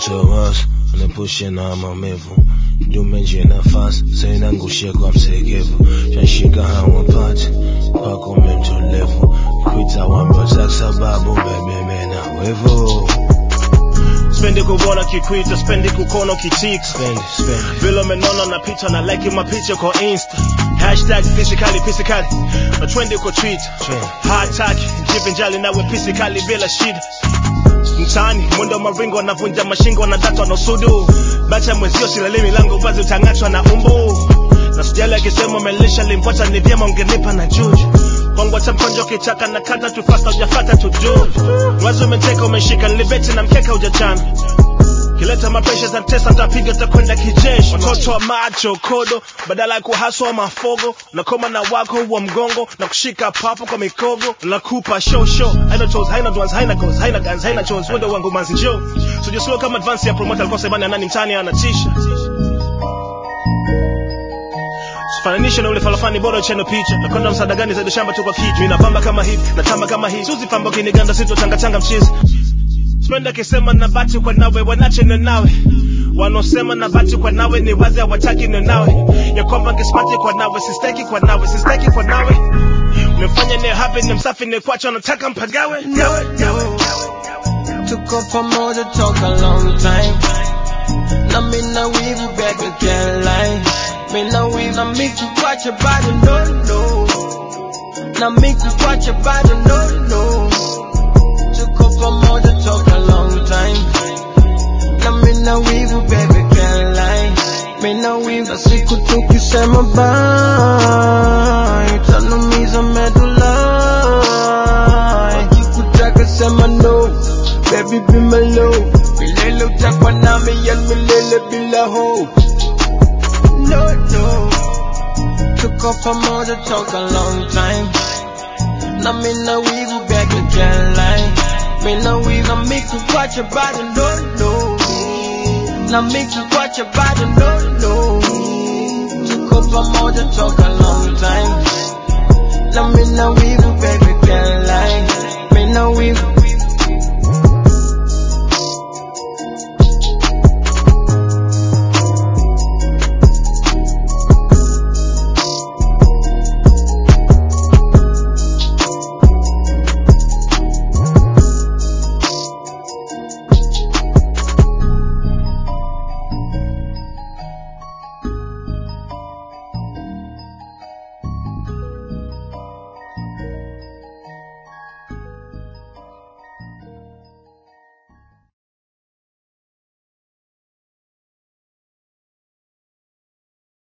tomas Anepushe na maumivu Jumenje nafasi Sainangushia kwa msekevu Chanshika hawapati Pako mtulevu Kuita wambaza sababu Bebe mena wevu Spendi kuona kikwita, spendi kukono kichika Spendi Vilo menona na picha na like mapicha kwa Insta Hashtag physically na trendi kwa Twitter Hashtag jivinjali nawe physically bila shida Mtaani, mwendo maringo wanavunja mashingo na datu wanosudu Bacha mwezio silali milango wazi utangachwa na umbu Na sijali akisema melisha limpota ni vyema ungenipa na juju Kwangu hata mkonjo kichaka na kata tufasta ujafata tuju Mwazi umeteka umeshika nilibeti na mkeka ujachana Kileta mapresha za tesa tapiga takwenda kijeshi Watoto wa macho kodo badala ya kuhaswa mafogo Na koma na wako wa mgongo na kushika papo kwa mikogo Na kupa show Haina toes, haina dwans, haina goals, haina guns, haina chores Wendo wangu manzi Joe So just slow kama advance ya promoter alikuwa sebani ya nani mtani anatisha Fananisha na ule falafani bora cheno picha Na konda msaada gani zaidi shamba tu kwa kichwa Mina pamba kama hivi, na tamba kama hivi Suzi pamba kiniganda sito tanga mchizi Spenda kisema na bati kwa nawe wanache na nawe Wanosema na bati kwa nawe ni wazi hawataki na nawe Ya kwamba kismati kwa nawe sisteki kwa nawe Unifanya ni happy ni msafi ni kwacho nataka mpagawe Tuko pamoja toka long time Na mina wivu baby can't lie Mina wivu na miku kwacha bado no Na miku kwacha bado no Tuko pamoja toka long time Na mina wivu baby can't lie Mina wivu na siku tukisema bye Tanumiza medulai Wakikutaka sema no Baby be my low Milele utakwa nami yan milele bila hope No Tuko pamoja toka long time Na mina wivu baby can't lie Mina wivu na miku kwacha bado no Na miku kwacha bado no Tuko pamoja toka long time Na mina wivu baby can't lie Mina wivu